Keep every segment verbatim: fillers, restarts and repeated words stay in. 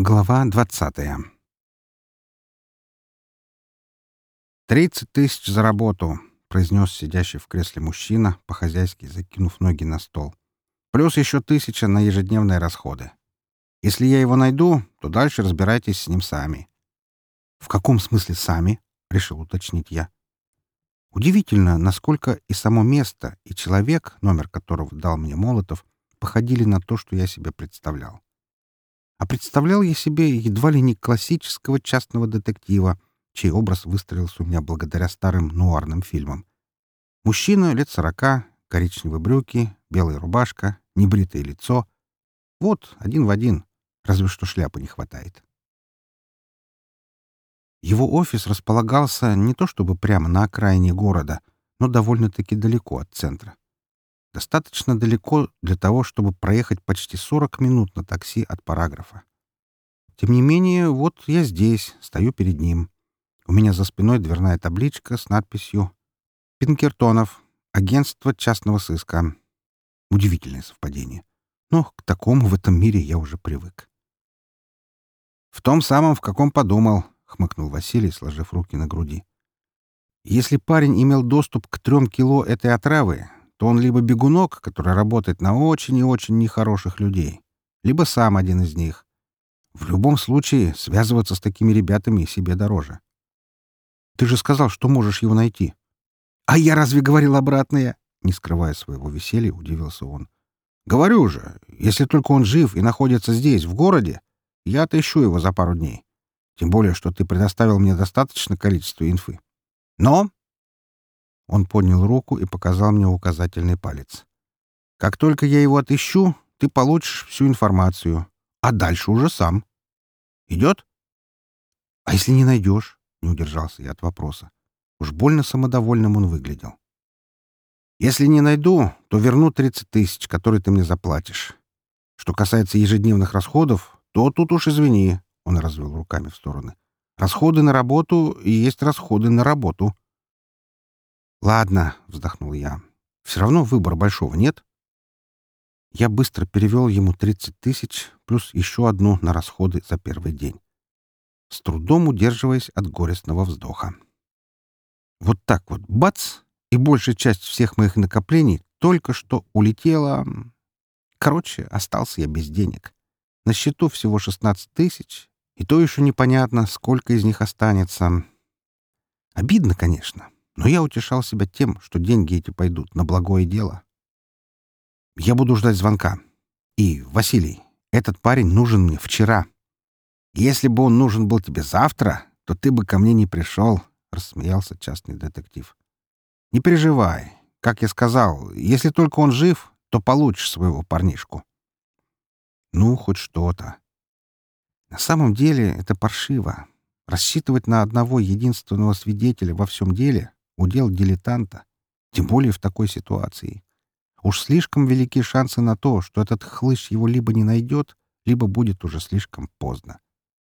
Глава двадцатая. «Тридцать тысяч за работу», — произнес сидящий в кресле мужчина, по-хозяйски закинув ноги на стол. «Плюс еще тысяча на ежедневные расходы. Если я его найду, то дальше разбирайтесь с ним сами». «В каком смысле сами?» — решил уточнить я. Удивительно, насколько и само место, и человек, номер которого дал мне Молотов, походили на то, что я себе представлял. А представлял я себе едва ли не классического частного детектива, чей образ выстроился у меня благодаря старым нуарным фильмам. Мужчина лет сорока, коричневые брюки, белая рубашка, небритое лицо. Вот, один в один, разве что шляпы не хватает. Его офис располагался не то чтобы прямо на окраине города, но довольно-таки далеко от центра. Достаточно далеко для того, чтобы проехать почти сорок минут на такси от параграфа. Тем не менее, вот я здесь, стою перед ним. У меня за спиной дверная табличка с надписью «Пинкертонов. Агентство частного сыска». Удивительное совпадение. Но к такому в этом мире я уже привык. «В том самом, в каком подумал», — хмыкнул Василий, сложив руки на груди. «Если парень имел доступ к трем кило этой отравы, то он либо бегунок, который работает на очень и очень нехороших людей, либо сам один из них. В любом случае, связываться с такими ребятами себе дороже. Ты же сказал, что можешь его найти». «А я разве говорил обратное?» Не скрывая своего веселья, удивился он. «Говорю же, если только он жив и находится здесь, в городе, я отыщу его за пару дней. Тем более, что ты предоставил мне достаточное количество инфы. Но...» Он поднял руку и показал мне указательный палец. «Как только я его отыщу, ты получишь всю информацию. А дальше уже сам. Идет?» «А если не найдешь?» — не удержался я от вопроса. Уж больно самодовольным он выглядел. «Если не найду, то верну тридцать тысяч, которые ты мне заплатишь. Что касается ежедневных расходов, то тут уж извини», — он развел руками в стороны. «Расходы на работу и есть расходы на работу». «Ладно», — вздохнул я. «Все равно выбора большого нет». Я быстро перевел ему тридцать тысяч, плюс еще одну на расходы за первый день, с трудом удерживаясь от горестного вздоха. Вот так вот, бац, и большая часть всех моих накоплений только что улетела. Короче, остался я без денег. На счету всего шестнадцать тысяч, и то еще непонятно, сколько из них останется. Обидно, конечно, но я утешал себя тем, что деньги эти пойдут на благое дело. Я буду ждать звонка. И, Василий, этот парень нужен мне вчера. Если бы он нужен был тебе завтра, то ты бы ко мне не пришел, — рассмеялся частный детектив. «Не переживай. Как я сказал, если только он жив, то получишь своего парнишку». Ну, хоть что-то. На самом деле это паршиво. Рассчитывать на одного единственного свидетеля во всем деле — удел дилетанта, тем более в такой ситуации. Уж слишком велики шансы на то, что этот хлыщ его либо не найдет, либо будет уже слишком поздно.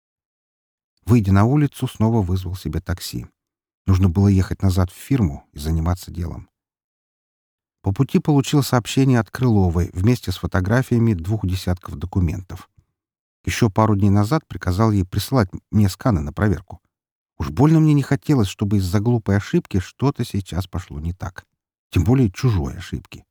Выйдя на улицу, снова вызвал себе такси. Нужно было ехать назад в фирму и заниматься делом. По пути получил сообщение от Крыловой вместе с фотографиями двух десятков документов. Еще пару дней назад приказал ей присылать мне сканы на проверку. Уж больно мне не хотелось, чтобы из-за глупой ошибки что-то сейчас пошло не так. Тем более чужой ошибки.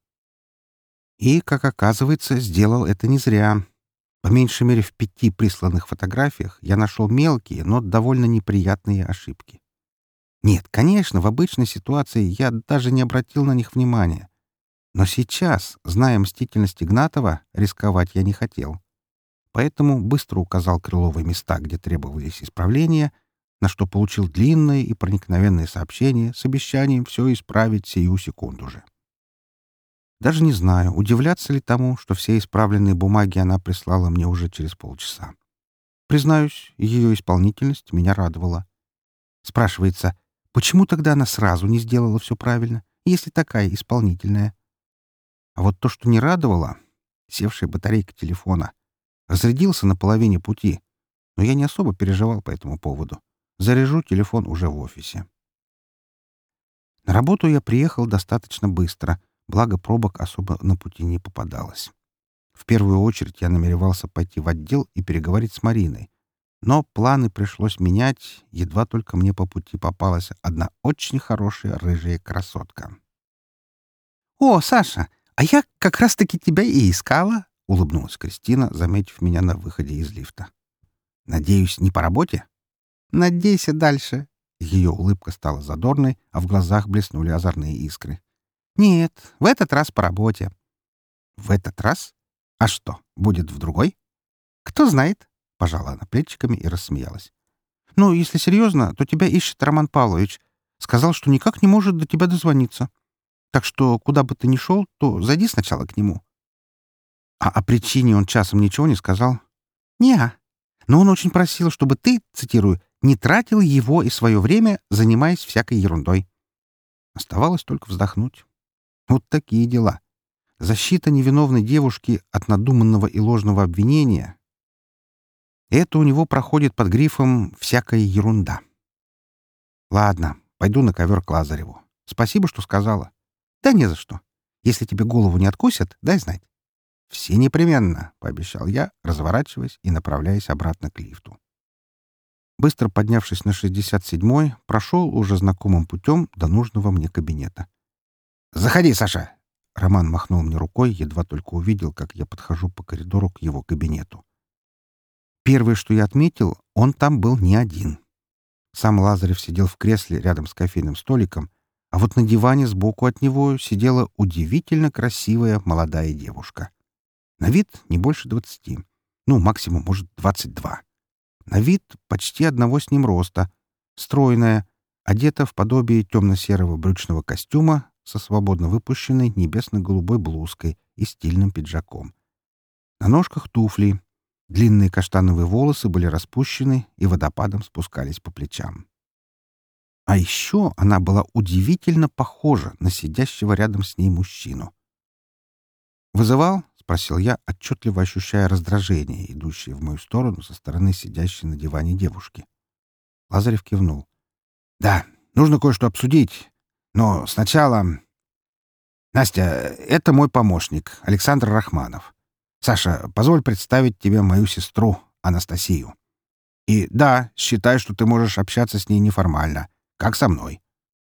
И, как оказывается, сделал это не зря. По меньшей мере в пяти присланных фотографиях я нашел мелкие, но довольно неприятные ошибки. Нет, конечно, в обычной ситуации я даже не обратил на них внимания. Но сейчас, зная мстительность Игнатова, рисковать я не хотел. Поэтому быстро указал Крыловой места, где требовались исправления, на что получил длинное и проникновенное сообщение с обещанием все исправить сию секунду же. Даже не знаю, удивляться ли тому, что все исправленные бумаги она прислала мне уже через полчаса. Признаюсь, ее исполнительность меня радовала. Спрашивается, почему тогда она сразу не сделала все правильно, если такая исполнительная? А вот то, что не радовало, севшая батарейка телефона, разрядился на половине пути, но я не особо переживал по этому поводу. Заряжу телефон уже в офисе. На работу я приехал достаточно быстро, благо пробок особо на пути не попадалось. В первую очередь я намеревался пойти в отдел и переговорить с Мариной, Но планы пришлось менять, едва только мне по пути попалась одна очень хорошая рыжая красотка. «О, Саша, а я как раз-таки тебя и искала!» — улыбнулась Кристина, заметив меня на выходе из лифта. «Надеюсь, не по работе?» «Надейся дальше!» Ее улыбка стала задорной, а в глазах блеснули озорные искры. «Нет, в этот раз по работе». «В этот раз? А что, будет в другой?» «Кто знает?» — пожала она плечиками и рассмеялась. «Ну, если серьезно, то тебя ищет Роман Павлович. Сказал, что никак не может до тебя дозвониться. Так что, куда бы ты ни шел, то зайди сначала к нему». «А о причине он часом ничего не сказал?» «Не-а. Но он очень просил, чтобы ты, цитирую, не тратил его и свое время, занимаясь всякой ерундой». Оставалось только вздохнуть. Вот такие дела. Защита невиновной девушки от надуманного и ложного обвинения — это у него проходит под грифом «всякая ерунда». Ладно, пойду на ковер к Лазареву. Спасибо, что сказала. Да не за что. Если тебе голову не откусят, дай знать. Все непременно, — пообещал я, разворачиваясь и направляясь обратно к лифту. Быстро поднявшись на шестьдесят седьмой, прошел уже знакомым путем до нужного мне кабинета. «Заходи, Саша!» Роман махнул мне рукой, едва только увидел, как я подхожу по коридору к его кабинету. Первое, что я отметил, он там был не один. Сам Лазарев сидел в кресле рядом с кофейным столиком, а вот на диване сбоку от него сидела удивительно красивая молодая девушка. На вид не больше двадцати. Ну, максимум, может, двадцать два. На вид почти одного с ним роста. Стройная, одета в подобие темно-серого брючного костюма со свободно выпущенной небесно-голубой блузкой и стильным пиджаком. На ножках туфли. Длинные каштановые волосы были распущены и водопадом спускались по плечам. А еще она была удивительно похожа на сидящего рядом с ней мужчину. «Вызывал?» — спросил я, отчетливо ощущая раздражение, идущее в мою сторону со стороны сидящей на диване девушки. Лазарев кивнул. «Да, нужно кое-что обсудить. Но сначала... Настя, это мой помощник, Александр Рахманов. Саша, позволь представить тебе мою сестру, Анастасию. И да, считай, что ты можешь общаться с ней неформально, как со мной».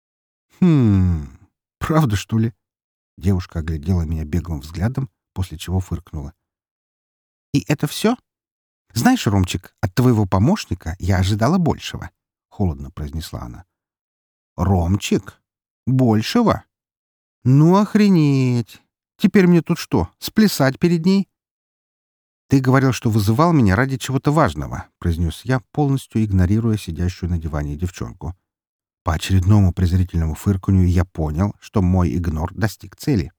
«Хм... Правда, что ли?» Девушка оглядела меня беглым взглядом, после чего фыркнула. «И это все? Знаешь, Ромчик, от твоего помощника я ожидала большего», — холодно произнесла она. «Ромчик? Большего? Ну, охренеть! Теперь мне тут что, сплясать перед ней?» «Ты говорил, что вызывал меня ради чего-то важного», — произнес я, полностью игнорируя сидящую на диване девчонку. По очередному презрительному фырканью я понял, что мой игнор достиг цели.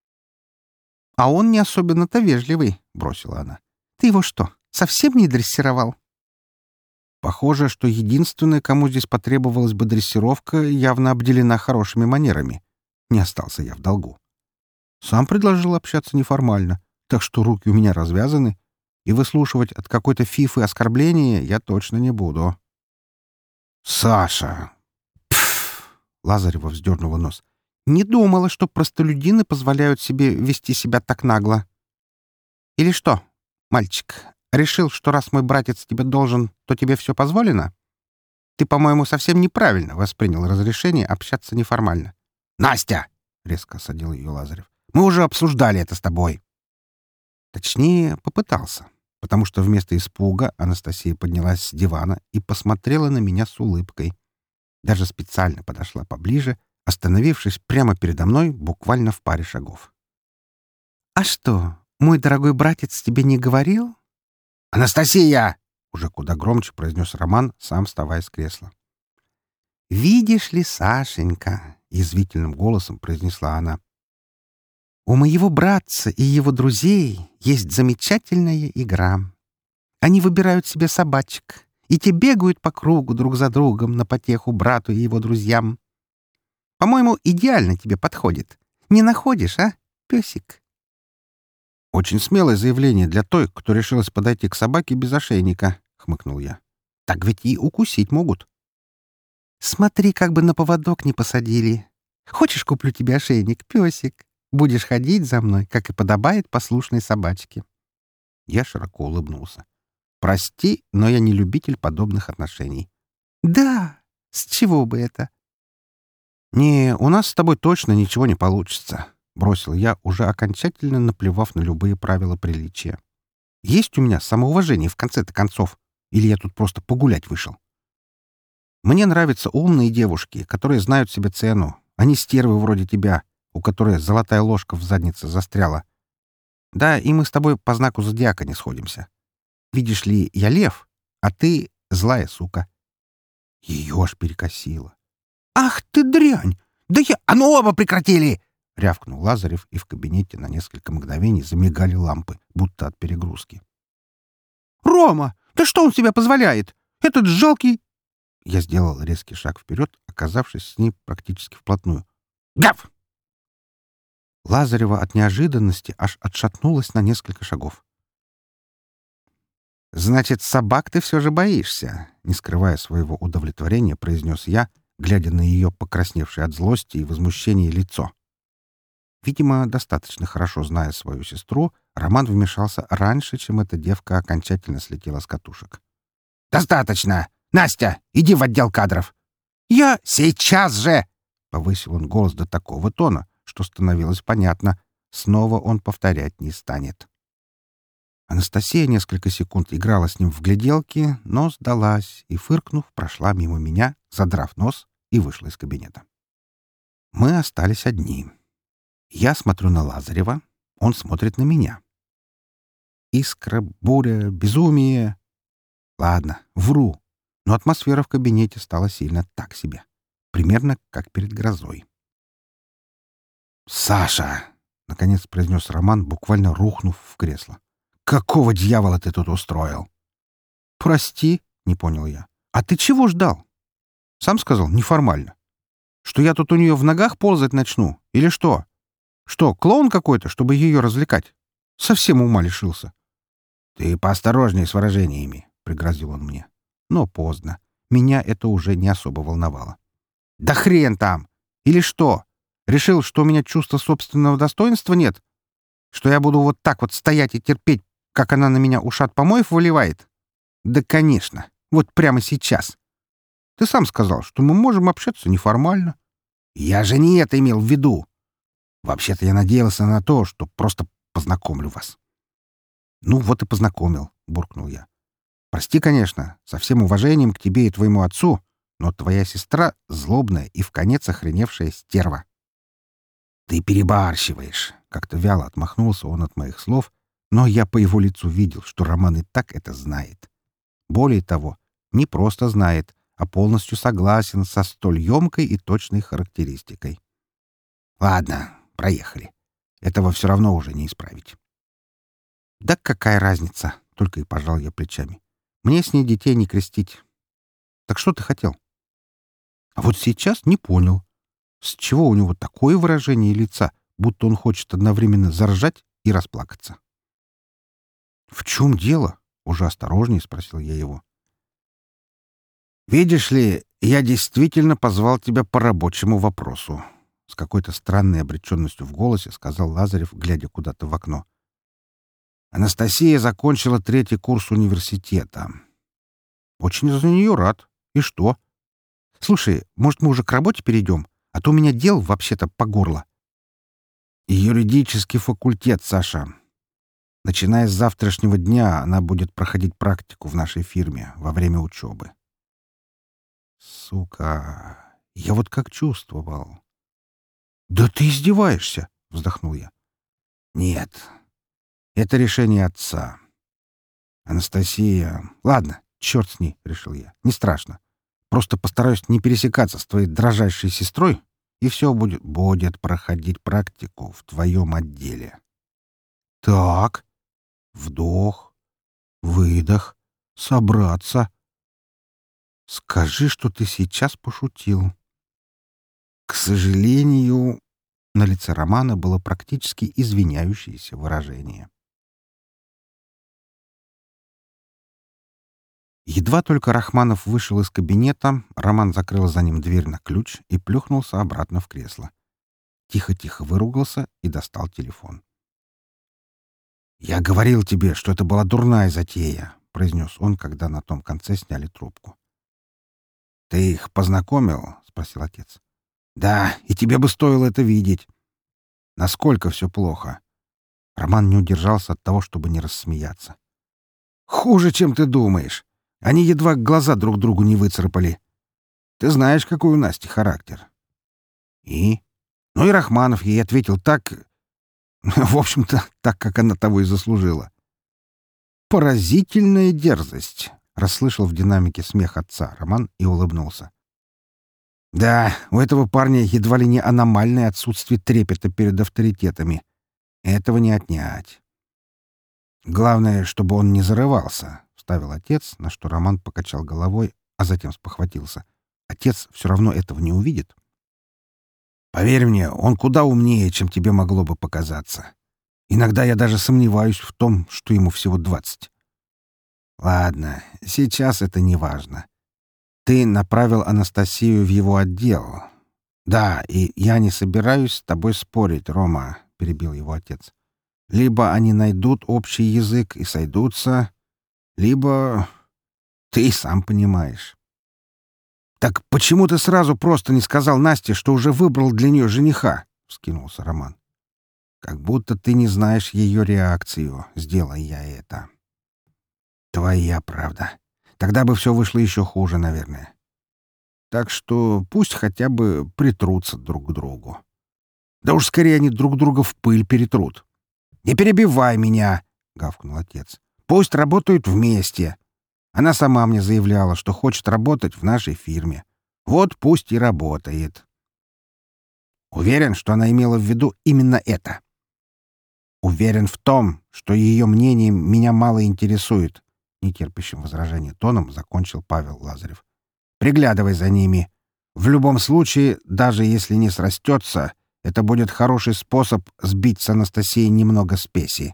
«А он не особенно-то вежливый», — бросила она. «Ты его что, совсем не дрессировал?» Похоже, что единственная, кому здесь потребовалась бы дрессировка, явно обделена хорошими манерами. Не остался я в долгу. Сам предложил общаться неформально, так что руки у меня развязаны, и выслушивать от какой-то фифы оскорбления я точно не буду. «Саша!» Пф! Лазарева вздернула нос. «Не думала, что простолюдины позволяют себе вести себя так нагло. Или что, мальчик, решил, что раз мой братец тебе должен, то тебе все позволено? Ты, по-моему, совсем неправильно воспринял разрешение общаться неформально». «Настя!» — резко осадил ее Лазарев. «Мы уже обсуждали это с тобой». Точнее, попытался, потому что вместо испуга Анастасия поднялась с дивана и посмотрела на меня с улыбкой. Даже специально подошла поближе, остановившись прямо передо мной буквально в паре шагов. «А что, мой дорогой братец тебе не говорил?» «Анастасия!» — уже куда громче произнес Роман, сам вставая с кресла. «Видишь ли, Сашенька!» — язвительным голосом произнесла она. «У моего братца и его друзей есть замечательная игра. Они выбирают себе собачек, и те бегают по кругу друг за другом на потеху брату и его друзьям. По-моему, идеально тебе подходит. Не находишь, а, песик?» «Очень смелое заявление для той, кто решилась подойти к собаке без ошейника», — хмыкнул я. «Так ведь и укусить могут». «Смотри, как бы на поводок не посадили. Хочешь, куплю тебе ошейник, песик? Будешь ходить за мной, как и подобает послушной собачке». Я широко улыбнулся. Прости, но я не любитель подобных отношений. Да, с чего бы это? Не, у нас с тобой точно ничего не получится, бросил я, уже окончательно наплевав на любые правила приличия. Есть у меня самоуважение в конце-то концов, или я тут просто погулять вышел? Мне нравятся умные девушки, которые знают себе цену, а не стервы вроде тебя, у которой золотая ложка в заднице застряла. Да, и мы с тобой по знаку зодиака не сходимся. Видишь ли, я лев, а ты злая сука. Ее аж перекосило. «Ах ты дрянь! Да я... А ну оба прекратили!» — рявкнул Лазарев, и в кабинете на несколько мгновений замигали лампы, будто от перегрузки. «Рома! Да что он себе позволяет? Этот жалкий...» Я сделал резкий шаг вперед, оказавшись с ней практически вплотную. «Гав!» Лазарева от неожиданности аж отшатнулась на несколько шагов. «Значит, собак ты все же боишься?» — не скрывая своего удовлетворения, произнес я, глядя на ее покрасневшее от злости и возмущения лицо. Видимо, достаточно хорошо зная свою сестру, Роман вмешался раньше, чем эта девка окончательно слетела с катушек. «Достаточно! Настя, иди в отдел кадров!» «Я... Сейчас же!» — повысил он голос до такого тона, что становилось понятно. Снова он повторять не станет. Анастасия несколько секунд играла с ним в гляделки, но сдалась и, фыркнув, прошла мимо меня, задрав нос, и вышла из кабинета. Мы остались одни. Я смотрю на Лазарева, он смотрит на меня. Искра, буря, безумие. Ладно, вру, но атмосфера в кабинете стала сильно так себе. Примерно как перед грозой. «Саша!» — наконец произнес Роман, буквально рухнув в кресло. «Какого дьявола ты тут устроил?» «Прости», — не понял я. «А ты чего ждал?» «Сам сказал, неформально. Что я тут у нее в ногах ползать начну? Или что? Что, клоун какой-то, чтобы ее развлекать? Совсем ума лишился». «Ты поосторожнее с выражениями», — пригрозил он мне. Но поздно. Меня это уже не особо волновало. «Да хрен там! Или что? Решил, что у меня чувства собственного достоинства нет? Что я буду вот так вот стоять и терпеть, как она на меня ушат помоев выливает? Да, конечно. Вот прямо сейчас. Ты сам сказал, что мы можем общаться неформально». «Я же не это имел в виду. Вообще-то я надеялся на то, что просто познакомлю вас». «Ну вот и познакомил», — буркнул я. «Прости, конечно, со всем уважением к тебе и твоему отцу, но твоя сестра — злобная и вконец охреневшая стерва». «Ты перебарщиваешь», — как-то вяло отмахнулся он от моих слов, но я по его лицу видел, что Роман и так это знает. Более того, не просто знает, а полностью согласен со столь емкой и точной характеристикой. «Ладно, проехали. Этого все равно уже не исправить». «Да какая разница?» — только и пожал я плечами. «Мне с ней детей не крестить. Так что ты хотел?» А вот сейчас не понял. С чего у него такое выражение лица, будто он хочет одновременно заржать и расплакаться? «В чем дело?» — уже осторожнее спросил я его. «Видишь ли, я действительно позвал тебя по рабочему вопросу», — с какой-то странной обреченностью в голосе сказал Лазарев, глядя куда-то в окно. «Анастасия закончила третий курс университета. Очень за нее рад. И что? Слушай, может, мы уже к работе перейдем? А то у меня дел вообще-то по горло». «Юридический факультет, Саша. Начиная с завтрашнего дня она будет проходить практику в нашей фирме во время учебы». «Сука! Я вот как чувствовал». «Да ты издеваешься!» — вздохнул я. «Нет, это решение отца. Анастасия... Ладно, черт с ней, — решил я. Не страшно. Просто постараюсь не пересекаться с твоей дрожайшей сестрой, и все будет... будет проходить практику в твоем отделе». «Так. Вдох. Выдох. Собраться. Скажи, что ты сейчас пошутил». «К сожалению...» На лице Романа было практически извиняющееся выражение. Едва только Рахманов вышел из кабинета, Роман закрыл за ним дверь на ключ и плюхнулся обратно в кресло. Тихо-тихо выругался и достал телефон. «Я говорил тебе, что это была дурная затея», — произнес он, когда на том конце сняли трубку. «Ты их познакомил?» — спросил отец. «Да, и тебе бы стоило это видеть. Насколько все плохо?» Роман не удержался от того, чтобы не рассмеяться. «Хуже, чем ты думаешь. Они едва глаза друг другу не выцарапали. Ты знаешь, какой у Насти характер». «И?» Ну и Рахманов ей ответил так... В общем-то, так, как она того и заслужила. «Поразительная дерзость!» — расслышал в динамике смех отца Роман и улыбнулся. «Да, у этого парня едва ли не аномальное отсутствие трепета перед авторитетами. Этого не отнять. Главное, чтобы он не зарывался», — вставил отец, на что Роман покачал головой, а затем спохватился. «Отец все равно этого не увидит». «Поверь мне, он куда умнее, чем тебе могло бы показаться. Иногда я даже сомневаюсь в том, что ему всего двадцать. Ладно, сейчас это не важно. Ты направил Анастасию в его отдел. Да, и я не собираюсь с тобой спорить, Рома», — перебил его отец. «Либо они найдут общий язык и сойдутся, либо... Ты и сам понимаешь». «Так почему ты сразу просто не сказал Насте, что уже выбрал для нее жениха?» — вскинулся Роман. «Как будто ты не знаешь ее реакцию, сделай я это». «Твоя правда. Тогда бы все вышло еще хуже, наверное. Так что пусть хотя бы притрутся друг к другу. Да уж скорее они друг друга в пыль перетрут». «Не перебивай меня!» — гавкнул отец. «Пусть работают вместе. Она сама мне заявляла, что хочет работать в нашей фирме. Вот пусть и работает». «Уверен, что она имела в виду именно это?» «Уверен в том, что ее мнение меня мало интересует», — нетерпящим возражения тоном закончил Павел Лазарев. «Приглядывай за ними. В любом случае, даже если не срастется, это будет хороший способ сбить с Анастасией немного спеси».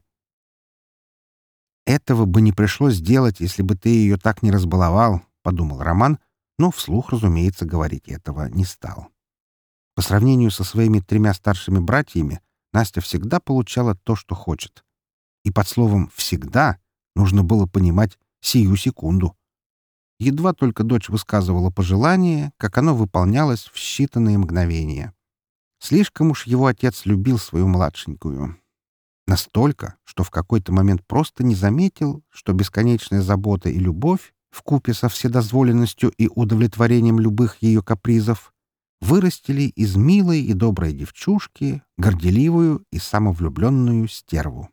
«Этого бы не пришлось делать, если бы ты ее так не разбаловал», — подумал Роман, но вслух, разумеется, говорить этого не стал. По сравнению со своими тремя старшими братьями, Настя всегда получала то, что хочет. И под словом «всегда» нужно было понимать сию секунду. Едва только дочь высказывала пожелание, как оно выполнялось в считанные мгновения. Слишком уж его отец любил свою младшенькую. Настолько, что в какой-то момент просто не заметил, что бесконечная забота и любовь, вкупе со вседозволенностью и удовлетворением любых ее капризов, вырастили из милой и доброй девчушки горделивую и самовлюбленную стерву.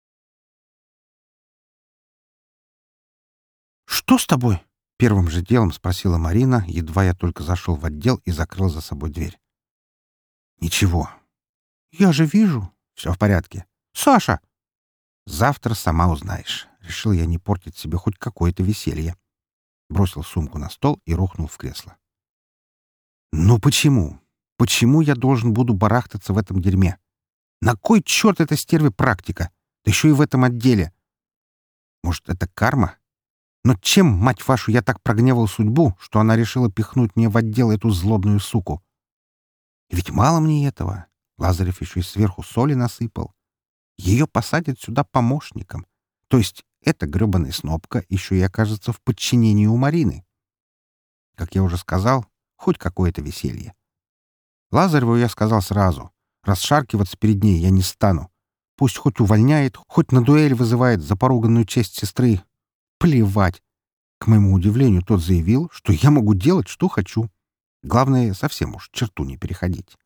«Что с тобой?» — первым же делом спросила Марина, едва я только зашел в отдел и закрыл за собой дверь. «Ничего». «Я же вижу. Все в порядке. Саша!» «Завтра сама узнаешь». Решил я не портить себе хоть какое-то веселье. Бросил сумку на стол и рухнул в кресло. «Ну почему? Почему я должен буду барахтаться в этом дерьме? На кой черт эта стерве практика? Да еще и в этом отделе. Может, это карма? Но чем, мать вашу, я так прогневал судьбу, что она решила пихнуть мне в отдел эту злобную суку? И ведь мало мне этого. Лазарев еще и сверху соли насыпал. Ее посадят сюда помощником. То есть эта гребаная снопка еще и окажется в подчинении у Марины. Как я уже сказал, хоть какое-то веселье. Лазареву я сказал сразу. Расшаркиваться перед ней я не стану. Пусть хоть увольняет, хоть на дуэль вызывает за поруганную честь сестры. Плевать. К моему удивлению, тот заявил, что я могу делать, что хочу. Главное, совсем уж черту не переходить.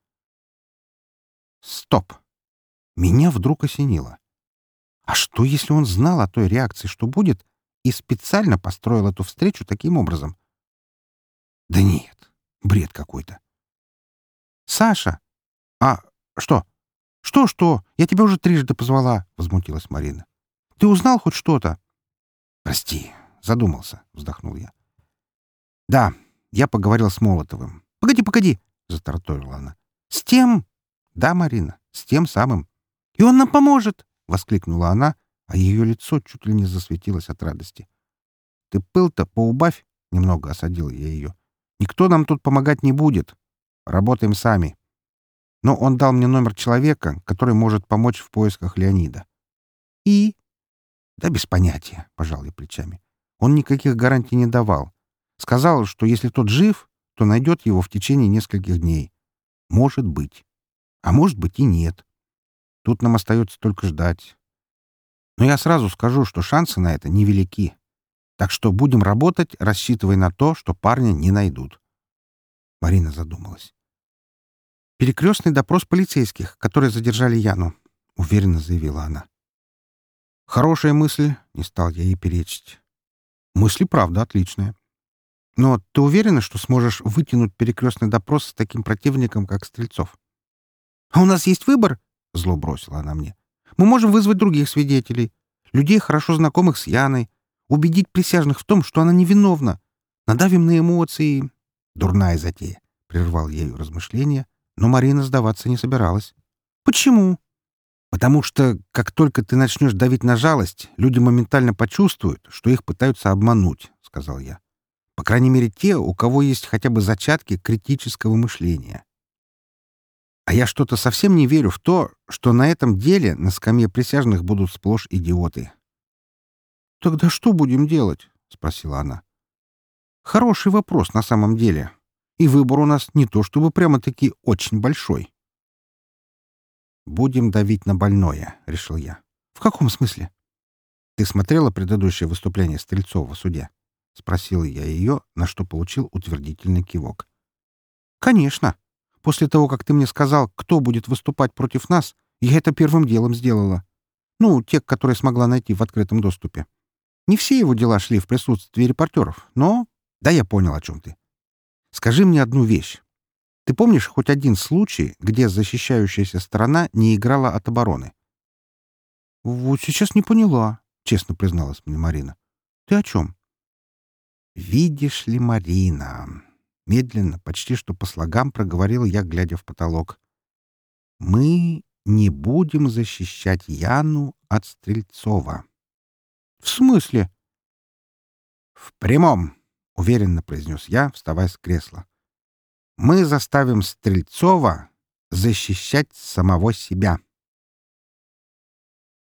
Стоп. Меня вдруг осенило. А что, если он знал о той реакции, что будет, и специально построил эту встречу таким образом? Да нет, бред какой-то. «Саша! А что? Что-что? Я тебя уже трижды позвала», — возмутилась Марина. «Ты узнал хоть что-то?» «Прости, задумался», — вздохнул я. «Да, я поговорил с Молотовым». «Погоди, погоди!» — затараторила она. «С тем?» «Да, Марина, с тем самым». «И он нам поможет!» — воскликнула она, а ее лицо чуть ли не засветилось от радости. «Ты пыл-то поубавь!» — немного осадил я ее. «Никто нам тут помогать не будет. Работаем сами. Но он дал мне номер человека, который может помочь в поисках Леонида». «И?» «Да без понятия», — пожал я плечами. Он никаких гарантий не давал. Сказал, что если тот жив, то найдет его в течение нескольких дней. Может быть. А может быть и нет. Тут нам остается только ждать. Но я сразу скажу, что шансы на это невелики. Так что будем работать, рассчитывая на то, что парня не найдут. Марина задумалась. «Перекрестный допрос полицейских, которые задержали Яну», — уверенно заявила она. «Хорошая мысль», — не стал я ей перечить. «Мысль, правда, отличная. Но ты уверена, что сможешь вытянуть перекрестный допрос с таким противником, как Стрельцов?» «А у нас есть выбор?» — зло бросила она мне. «Мы можем вызвать других свидетелей, людей, хорошо знакомых с Яной, убедить присяжных в том, что она невиновна. Надавим на эмоции». «Дурная затея», — прервал я ее размышления, но Марина сдаваться не собиралась. «Почему?» «Потому что, как только ты начнешь давить на жалость, люди моментально почувствуют, что их пытаются обмануть», — сказал я. «По крайней мере, те, у кого есть хотя бы зачатки критического мышления. А я что-то совсем не верю в то, что на этом деле на скамье присяжных будут сплошь идиоты». «Тогда что будем делать?» — спросила она. «Хороший вопрос на самом деле. И выбор у нас не то чтобы прямо-таки очень большой». «Будем давить на больное», — решил я. «В каком смысле?» «Ты смотрела предыдущее выступление Стрельцова в суде?» — спросил я ее, на что получил утвердительный кивок. «Конечно. После того, как ты мне сказал, кто будет выступать против нас, я это первым делом сделала. Ну, те, которые смогла найти в открытом доступе. Не все его дела шли в присутствии репортеров, но... Да, я понял, о чем ты. Скажи мне одну вещь. Ты помнишь хоть один случай, где защищающаяся сторона не играла от обороны?» «Вот сейчас не поняла», — честно призналась мне Марина. «Ты о чем?» «Видишь ли, Марина...» Медленно, почти что по слогам проговорил я, глядя в потолок. «Мы не будем защищать Яну от Стрельцова». «В смысле?» «В прямом», — уверенно произнес я, вставая с кресла. «Мы заставим Стрельцова защищать самого себя».